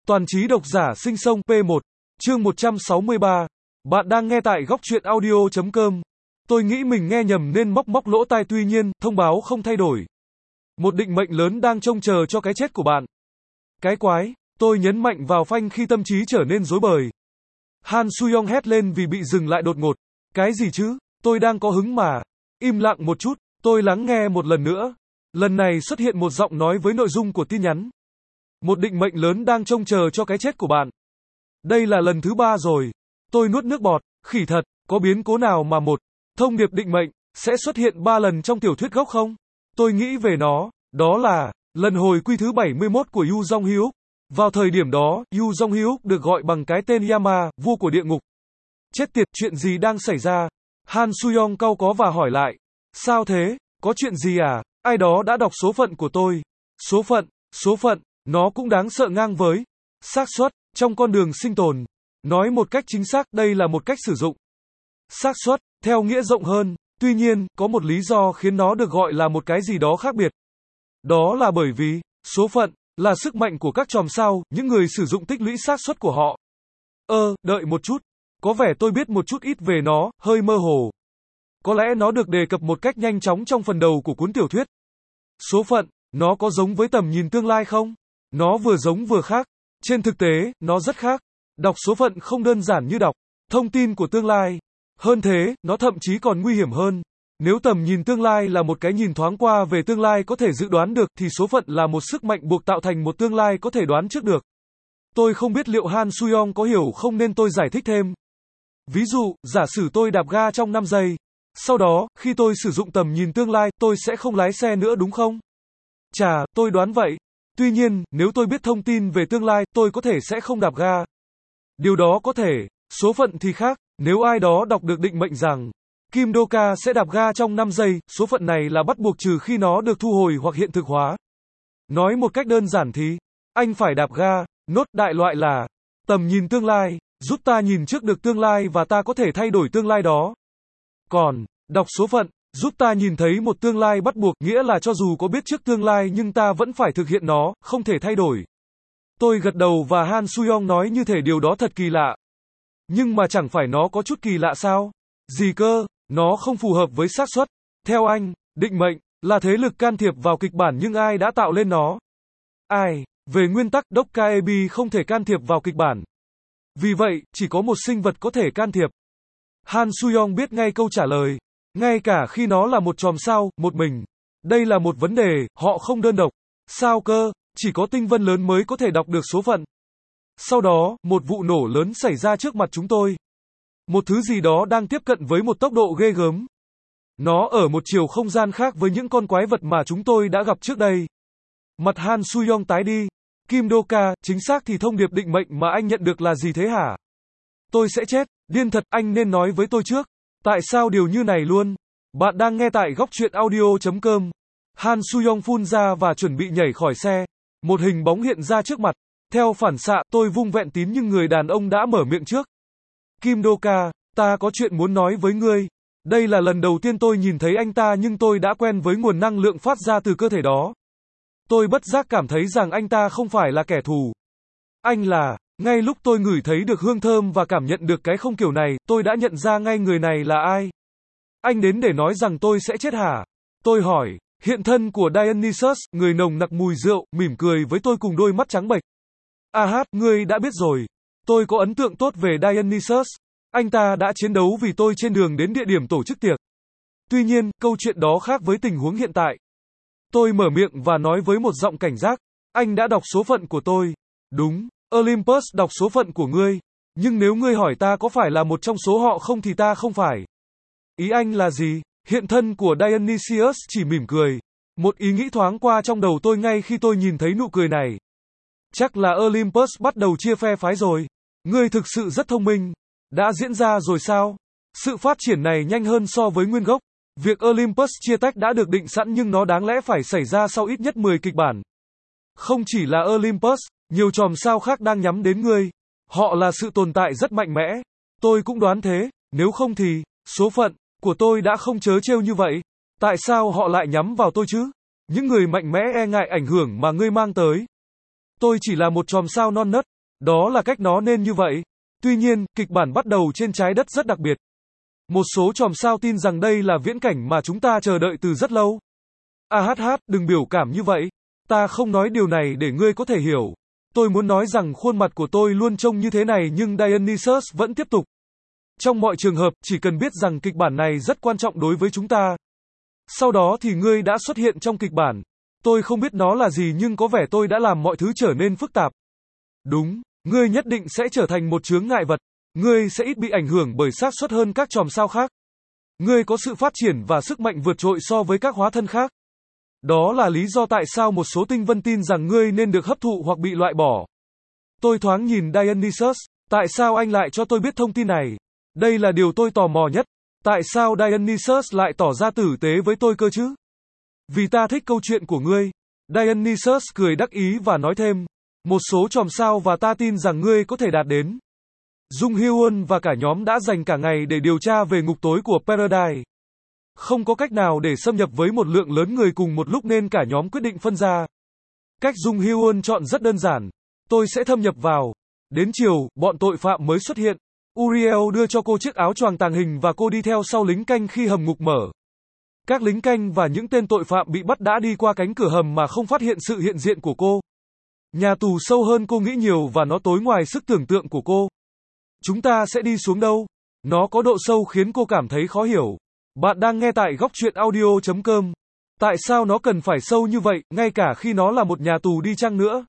Toàn trí độc giả sinh sông P1, chương 163. Bạn đang nghe tại góc truyện audio.com. Tôi nghĩ mình nghe nhầm nên móc lỗ tai, tuy nhiên, thông báo không thay đổi. Một định mệnh lớn đang trông chờ cho cái chết của bạn. Cái quái, tôi nhấn mạnh vào phanh khi tâm trí trở nên rối bời. Han Suyong hét lên vì bị dừng lại đột ngột. Cái gì chứ, tôi đang có hứng mà. Im lặng một chút, tôi lắng nghe một lần nữa. Lần này xuất hiện một giọng nói với nội dung của tin nhắn. Một định mệnh lớn đang trông chờ cho cái chết của bạn. Đây là lần thứ 3 rồi. Tôi nuốt nước bọt, khỉ thật, có biến cố nào mà một thông điệp định mệnh sẽ xuất hiện 3 lần trong tiểu thuyết gốc không? Tôi nghĩ về nó, đó là lần hồi quy thứ 71 của Yu Jong Hyuk. Vào thời điểm đó, Yu Jong Hyuk được gọi bằng cái tên Yama, vua của địa ngục. Chết tiệt, chuyện gì đang xảy ra? Han Suyong cau có và hỏi lại. Sao thế? Có chuyện gì à? Ai đó đã đọc số phận của tôi. Số phận, nó cũng đáng sợ ngang với xác suất trong con đường sinh tồn. Nói một cách chính xác, đây là một cách sử dụng xác suất theo nghĩa rộng hơn. Tuy nhiên, có một lý do khiến nó được gọi là một cái gì đó khác biệt. Đó là bởi vì số phận là sức mạnh của các chòm sao, những người sử dụng tích lũy xác suất của họ. Đợi một chút. Có vẻ tôi biết một chút ít về nó, hơi mơ hồ. Có lẽ nó được đề cập một cách nhanh chóng trong phần đầu của cuốn tiểu thuyết. Số phận, nó có giống với tầm nhìn tương lai không? Nó vừa giống vừa khác. Trên thực tế, nó rất khác. Đọc số phận không đơn giản như đọc thông tin của tương lai. Hơn thế, nó thậm chí còn nguy hiểm hơn. Nếu tầm nhìn tương lai là một cái nhìn thoáng qua về tương lai có thể dự đoán được, thì số phận là một sức mạnh buộc tạo thành một tương lai có thể đoán trước được. Tôi không biết liệu Han Suyong có hiểu không nên tôi giải thích thêm. Ví dụ, giả sử tôi đạp ga trong 5 giây. Sau đó, khi tôi sử dụng tầm nhìn tương lai, tôi sẽ không lái xe nữa đúng không? Chà, tôi đoán vậy. Tuy nhiên, nếu tôi biết thông tin về tương lai, tôi có thể sẽ không đạp ga. Điều đó có thể. Số phận thì khác. Nếu ai đó đọc được định mệnh rằng Kim Do-ka sẽ đạp ga trong 5 giây, số phận này là bắt buộc trừ khi nó được thu hồi hoặc hiện thực hóa. Nói một cách đơn giản thì, anh phải đạp ga. Nốt đại loại là tầm nhìn tương lai, giúp ta nhìn trước được tương lai và ta có thể thay đổi tương lai đó. Còn, đọc số phận, giúp ta nhìn thấy một tương lai bắt buộc, nghĩa là cho dù có biết trước tương lai nhưng ta vẫn phải thực hiện nó, không thể thay đổi. Tôi gật đầu và Han Suyong nói như thể điều đó thật kỳ lạ. Nhưng mà chẳng phải nó có chút kỳ lạ sao? Gì cơ? Nó không phù hợp với xác suất. Theo anh, định mệnh là thế lực can thiệp vào kịch bản, nhưng ai đã tạo lên nó? Ai? Về nguyên tắc, Dokkaebi không thể can thiệp vào kịch bản. Vì vậy, chỉ có một sinh vật có thể can thiệp. Han Suyong biết ngay câu trả lời. Ngay cả khi nó là một chòm sao, một mình. Đây là một vấn đề, họ không đơn độc. Sao cơ? Chỉ có tinh vân lớn mới có thể đọc được số phận. Sau đó, một vụ nổ lớn xảy ra trước mặt chúng tôi. Một thứ gì đó đang tiếp cận với một tốc độ ghê gớm. Nó ở một chiều không gian khác với những con quái vật mà chúng tôi đã gặp trước đây. Mặt Han Suyong tái đi. Kim Do-ka, chính xác thì thông điệp định mệnh mà anh nhận được là gì thế hả? Tôi sẽ chết. Điên thật, anh nên nói với tôi trước. Tại sao điều như này luôn? Bạn đang nghe tại góc truyện audio.com. Han Suyong phun ra và chuẩn bị nhảy khỏi xe. Một hình bóng hiện ra trước mặt. Theo phản xạ, tôi vung vẹn tín nhưng người đàn ông đã mở miệng trước. Kim Do-ka, ta có chuyện muốn nói với ngươi. Đây là lần đầu tiên tôi nhìn thấy anh ta, nhưng tôi đã quen với nguồn năng lượng phát ra từ cơ thể đó. Tôi bất giác cảm thấy rằng anh ta không phải là kẻ thù. Anh là, ngay lúc tôi ngửi thấy được hương thơm và cảm nhận được cái không kiểu này, tôi đã nhận ra ngay người này là ai. Anh đến để nói rằng tôi sẽ chết hả? Tôi hỏi. Hiện thân của Dionysus, người nồng nặc mùi rượu, mỉm cười với tôi cùng đôi mắt trắng bệch. Ngươi đã biết rồi. Tôi có ấn tượng tốt về Dionysus. Anh ta đã chiến đấu vì tôi trên đường đến địa điểm tổ chức tiệc. Tuy nhiên, câu chuyện đó khác với tình huống hiện tại. Tôi mở miệng và nói với một giọng cảnh giác. Anh đã đọc số phận của tôi. Đúng, Olympus đọc số phận của ngươi. Nhưng nếu ngươi hỏi ta có phải là một trong số họ không thì ta không phải. Ý anh là gì? Hiện thân của Dionysius chỉ mỉm cười. Một ý nghĩ thoáng qua trong đầu tôi ngay khi tôi nhìn thấy nụ cười này. Chắc là Olympus bắt đầu chia phe phái rồi. Ngươi thực sự rất thông minh. Đã diễn ra rồi sao? Sự phát triển này nhanh hơn so với nguyên gốc. Việc Olympus chia tách đã được định sẵn, nhưng nó đáng lẽ phải xảy ra sau ít nhất 10 kịch bản. Không chỉ là Olympus, nhiều chòm sao khác đang nhắm đến ngươi. Họ là sự tồn tại rất mạnh mẽ. Tôi cũng đoán thế, nếu không thì, số phận của tôi đã không trớ trêu như vậy. Tại sao họ lại nhắm vào tôi chứ? Những người mạnh mẽ e ngại ảnh hưởng mà ngươi mang tới. Tôi chỉ là một chòm sao non nớt. Đó là cách nó nên như vậy. Tuy nhiên, kịch bản bắt đầu trên trái đất rất đặc biệt. Một số chòm sao tin rằng đây là viễn cảnh mà chúng ta chờ đợi từ rất lâu. Đừng biểu cảm như vậy. Ta không nói điều này để ngươi có thể hiểu. Tôi muốn nói rằng khuôn mặt của tôi luôn trông như thế này nhưng Dionysus vẫn tiếp tục. Trong mọi trường hợp, chỉ cần biết rằng kịch bản này rất quan trọng đối với chúng ta. Sau đó thì ngươi đã xuất hiện trong kịch bản. Tôi không biết nó là gì nhưng có vẻ tôi đã làm mọi thứ trở nên phức tạp. Đúng, ngươi nhất định sẽ trở thành một chướng ngại vật. Ngươi sẽ ít bị ảnh hưởng bởi xác suất hơn các chòm sao khác. Ngươi có sự phát triển và sức mạnh vượt trội so với các hóa thân khác. Đó là lý do tại sao một số tinh vân tin rằng ngươi nên được hấp thụ hoặc bị loại bỏ. Tôi thoáng nhìn Dionysus, tại sao anh lại cho tôi biết thông tin này? Đây là điều tôi tò mò nhất. Tại sao Dionysus lại tỏ ra tử tế với tôi cơ chứ? Vì ta thích câu chuyện của ngươi. Dionysus cười đắc ý và nói thêm, một số chòm sao và ta tin rằng ngươi có thể đạt đến. Jung Hyun và cả nhóm đã dành cả ngày để điều tra về ngục tối của Paradise. Không có cách nào để xâm nhập với một lượng lớn người cùng một lúc nên cả nhóm quyết định phân ra. Cách Jung Hyun chọn rất đơn giản. Tôi sẽ thâm nhập vào. Đến chiều, bọn tội phạm mới xuất hiện. Uriel đưa cho cô chiếc áo choàng tàng hình và cô đi theo sau lính canh khi hầm ngục mở. Các lính canh và những tên tội phạm bị bắt đã đi qua cánh cửa hầm mà không phát hiện sự hiện diện của cô. Nhà tù sâu hơn cô nghĩ nhiều và nó tối ngoài sức tưởng tượng của cô. Chúng ta sẽ đi xuống đâu? Nó có độ sâu khiến cô cảm thấy khó hiểu. Bạn đang nghe tại góc truyện audio.com. Tại sao nó cần phải sâu như vậy, ngay cả khi nó là một nhà tù đi chăng nữa?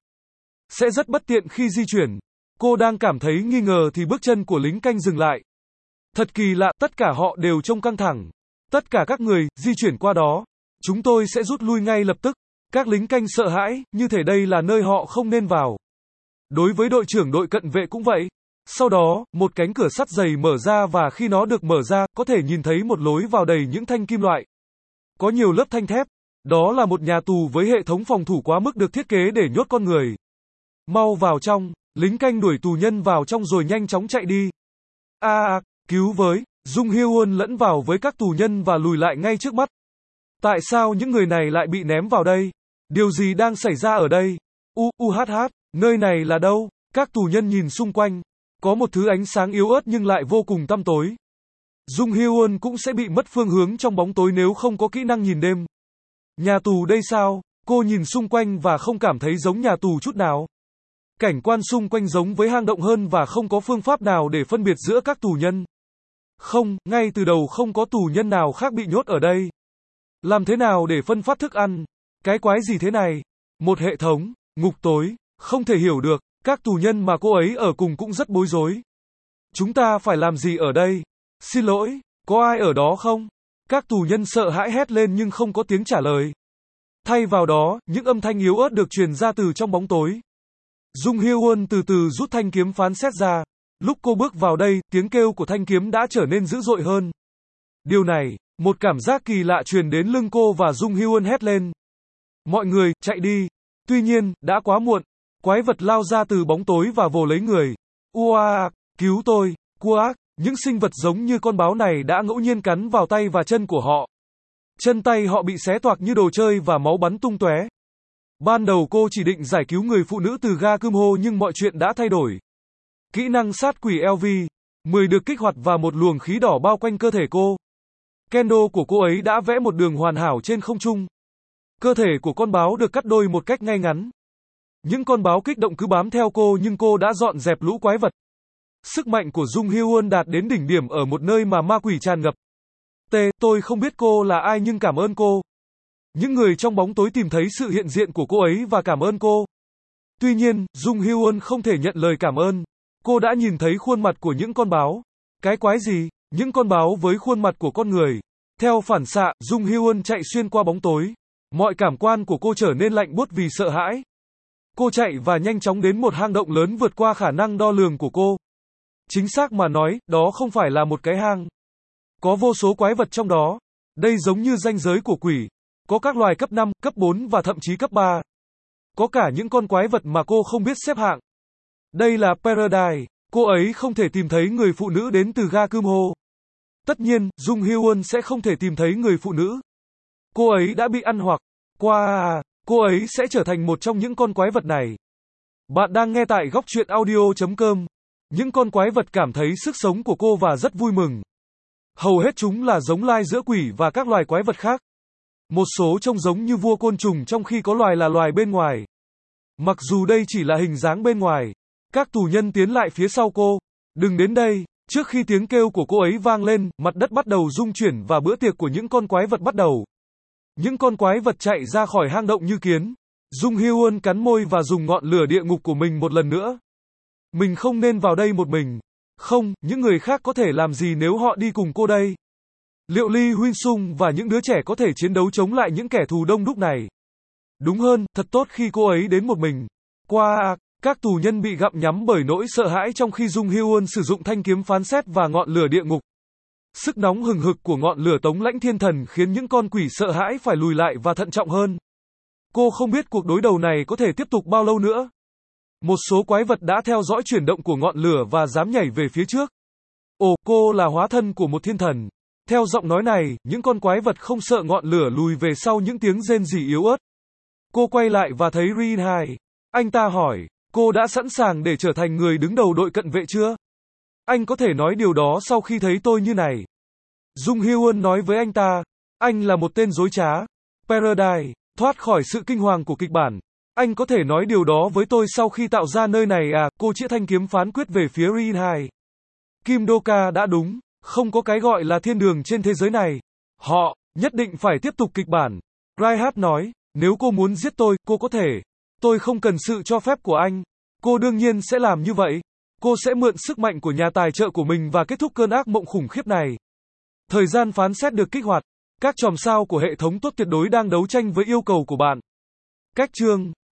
Sẽ rất bất tiện khi di chuyển. Cô đang cảm thấy nghi ngờ thì bước chân của lính canh dừng lại. Thật kỳ lạ, tất cả họ đều trông căng thẳng. Tất cả các người, di chuyển qua đó. Chúng tôi sẽ rút lui ngay lập tức. Các lính canh sợ hãi, như thể đây là nơi họ không nên vào. Đối với đội trưởng đội cận vệ cũng vậy. Sau đó, một cánh cửa sắt dày mở ra và khi nó được mở ra, có thể nhìn thấy một lối vào đầy những thanh kim loại. Có nhiều lớp thanh thép. Đó là một nhà tù với hệ thống phòng thủ quá mức được thiết kế để nhốt con người. Mau vào trong, lính canh đuổi tù nhân vào trong rồi nhanh chóng chạy đi. Cứu với, Jung Hyun lẫn vào với các tù nhân và lùi lại ngay trước mắt. Tại sao những người này lại bị ném vào đây? Điều gì đang xảy ra ở đây? Nơi này là đâu? Các tù nhân nhìn xung quanh. Có một thứ ánh sáng yếu ớt nhưng lại vô cùng tăm tối. Jung Hyun cũng sẽ bị mất phương hướng trong bóng tối nếu không có kỹ năng nhìn đêm. Nhà tù đây sao? Cô nhìn xung quanh và không cảm thấy giống nhà tù chút nào. Cảnh quan xung quanh giống với hang động hơn và không có phương pháp nào để phân biệt giữa các tù nhân. Không, ngay từ đầu không có tù nhân nào khác bị nhốt ở đây. Làm thế nào để phân phát thức ăn? Cái quái gì thế này? Một hệ thống, ngục tối, không thể hiểu được. Các tù nhân mà cô ấy ở cùng cũng rất bối rối. Chúng ta phải làm gì ở đây? Xin lỗi, có ai ở đó không? Các tù nhân sợ hãi hét lên nhưng không có tiếng trả lời. Thay vào đó, những âm thanh yếu ớt được truyền ra từ trong bóng tối. Jung Hyun từ từ rút thanh kiếm phán xét ra. Lúc cô bước vào đây, tiếng kêu của thanh kiếm đã trở nên dữ dội hơn. Điều này, một cảm giác kỳ lạ truyền đến lưng cô và Jung Hyun hét lên. Mọi người, chạy đi. Tuy nhiên, đã quá muộn. Quái vật lao ra từ bóng tối và vồ lấy người. Cứu tôi. Những sinh vật giống như con báo này đã ngẫu nhiên cắn vào tay và chân của họ. Chân tay họ bị xé toạc như đồ chơi và máu bắn tung tóe. Ban đầu cô chỉ định giải cứu người phụ nữ từ ga Kumho nhưng mọi chuyện đã thay đổi. Kỹ năng sát quỷ LV-10 được kích hoạt và một luồng khí đỏ bao quanh cơ thể cô. Kendo của cô ấy đã vẽ một đường hoàn hảo trên không trung. Cơ thể của con báo được cắt đôi một cách ngay ngắn. Những con báo kích động cứ bám theo cô nhưng cô đã dọn dẹp lũ quái vật. Sức mạnh của Jung Hyun đạt đến đỉnh điểm ở một nơi mà ma quỷ tràn ngập. Tôi không biết cô là ai nhưng cảm ơn cô. Những người trong bóng tối tìm thấy sự hiện diện của cô ấy và cảm ơn cô. Tuy nhiên, Jung Hyun không thể nhận lời cảm ơn. Cô đã nhìn thấy khuôn mặt của những con báo. Cái quái gì? Những con báo với khuôn mặt của con người. Theo phản xạ, Jung Hyun chạy xuyên qua bóng tối. Mọi cảm quan của cô trở nên lạnh buốt vì sợ hãi. Cô chạy và nhanh chóng đến một hang động lớn vượt qua khả năng đo lường của cô. Chính xác mà nói, đó không phải là một cái hang. Có vô số quái vật trong đó. Đây giống như ranh giới của quỷ. Có các loài cấp 5, cấp 4 và thậm chí cấp 3. Có cả những con quái vật mà cô không biết xếp hạng. Đây là Paradise. Cô ấy không thể tìm thấy người phụ nữ đến từ ga Kumho. Tất nhiên, Jung Hyun sẽ không thể tìm thấy người phụ nữ. Cô ấy đã bị ăn hoặc. Cô ấy sẽ trở thành một trong những con quái vật này. Bạn đang nghe tại góc truyện audio.com. Những con quái vật cảm thấy sức sống của cô và rất vui mừng. Hầu hết chúng là giống lai giữa quỷ và các loài quái vật khác. Một số trông giống như vua côn trùng trong khi có loài là loài bên ngoài. Mặc dù đây chỉ là hình dáng bên ngoài, các tù nhân tiến lại phía sau cô. Đừng đến đây. Trước khi tiếng kêu của cô ấy vang lên, mặt đất bắt đầu rung chuyển và bữa tiệc của những con quái vật bắt đầu. Những con quái vật chạy ra khỏi hang động như kiến. Dung Hyun cắn môi và dùng ngọn lửa địa ngục của mình một lần nữa. Mình không nên vào đây một mình. Không, những người khác có thể làm gì nếu họ đi cùng cô đây? Liệu Lee Huynh Sung và những đứa trẻ có thể chiến đấu chống lại những kẻ thù đông đúc này? Đúng hơn, thật tốt khi cô ấy đến một mình. Các tù nhân bị gặm nhắm bởi nỗi sợ hãi trong khi Dung Hyun sử dụng thanh kiếm phán xét và ngọn lửa địa ngục. Sức nóng hừng hực của ngọn lửa tống lãnh thiên thần khiến những con quỷ sợ hãi phải lùi lại và thận trọng hơn. Cô không biết cuộc đối đầu này có thể tiếp tục bao lâu nữa. Một số quái vật đã theo dõi chuyển động của ngọn lửa và dám nhảy về phía trước. Ồ, cô là hóa thân của một thiên thần. Theo giọng nói này, những con quái vật không sợ ngọn lửa lùi về sau những tiếng rên rỉ yếu ớt. Cô quay lại và thấy Rin Hai. Anh ta hỏi, cô đã sẵn sàng để trở thành người đứng đầu đội cận vệ chưa? Anh có thể nói điều đó sau khi thấy tôi như này. Dung Hyun nói với anh ta, anh là một tên dối trá. Paradise, thoát khỏi sự kinh hoàng của kịch bản. Anh có thể nói điều đó với tôi sau khi tạo ra nơi này à? Cô chĩa thanh kiếm phán quyết về phía Rin Hai. Kim Do-ka đã đúng, không có cái gọi là thiên đường trên thế giới này. Họ nhất định phải tiếp tục kịch bản. Reinhardt nói, nếu cô muốn giết tôi, cô có thể. Tôi không cần sự cho phép của anh. Cô đương nhiên sẽ làm như vậy. Cô sẽ mượn sức mạnh của nhà tài trợ của mình và kết thúc cơn ác mộng khủng khiếp này. Thời gian phán xét được kích hoạt. Các chòm sao của hệ thống tốt tuyệt đối đang đấu tranh với yêu cầu của bạn. Cách chương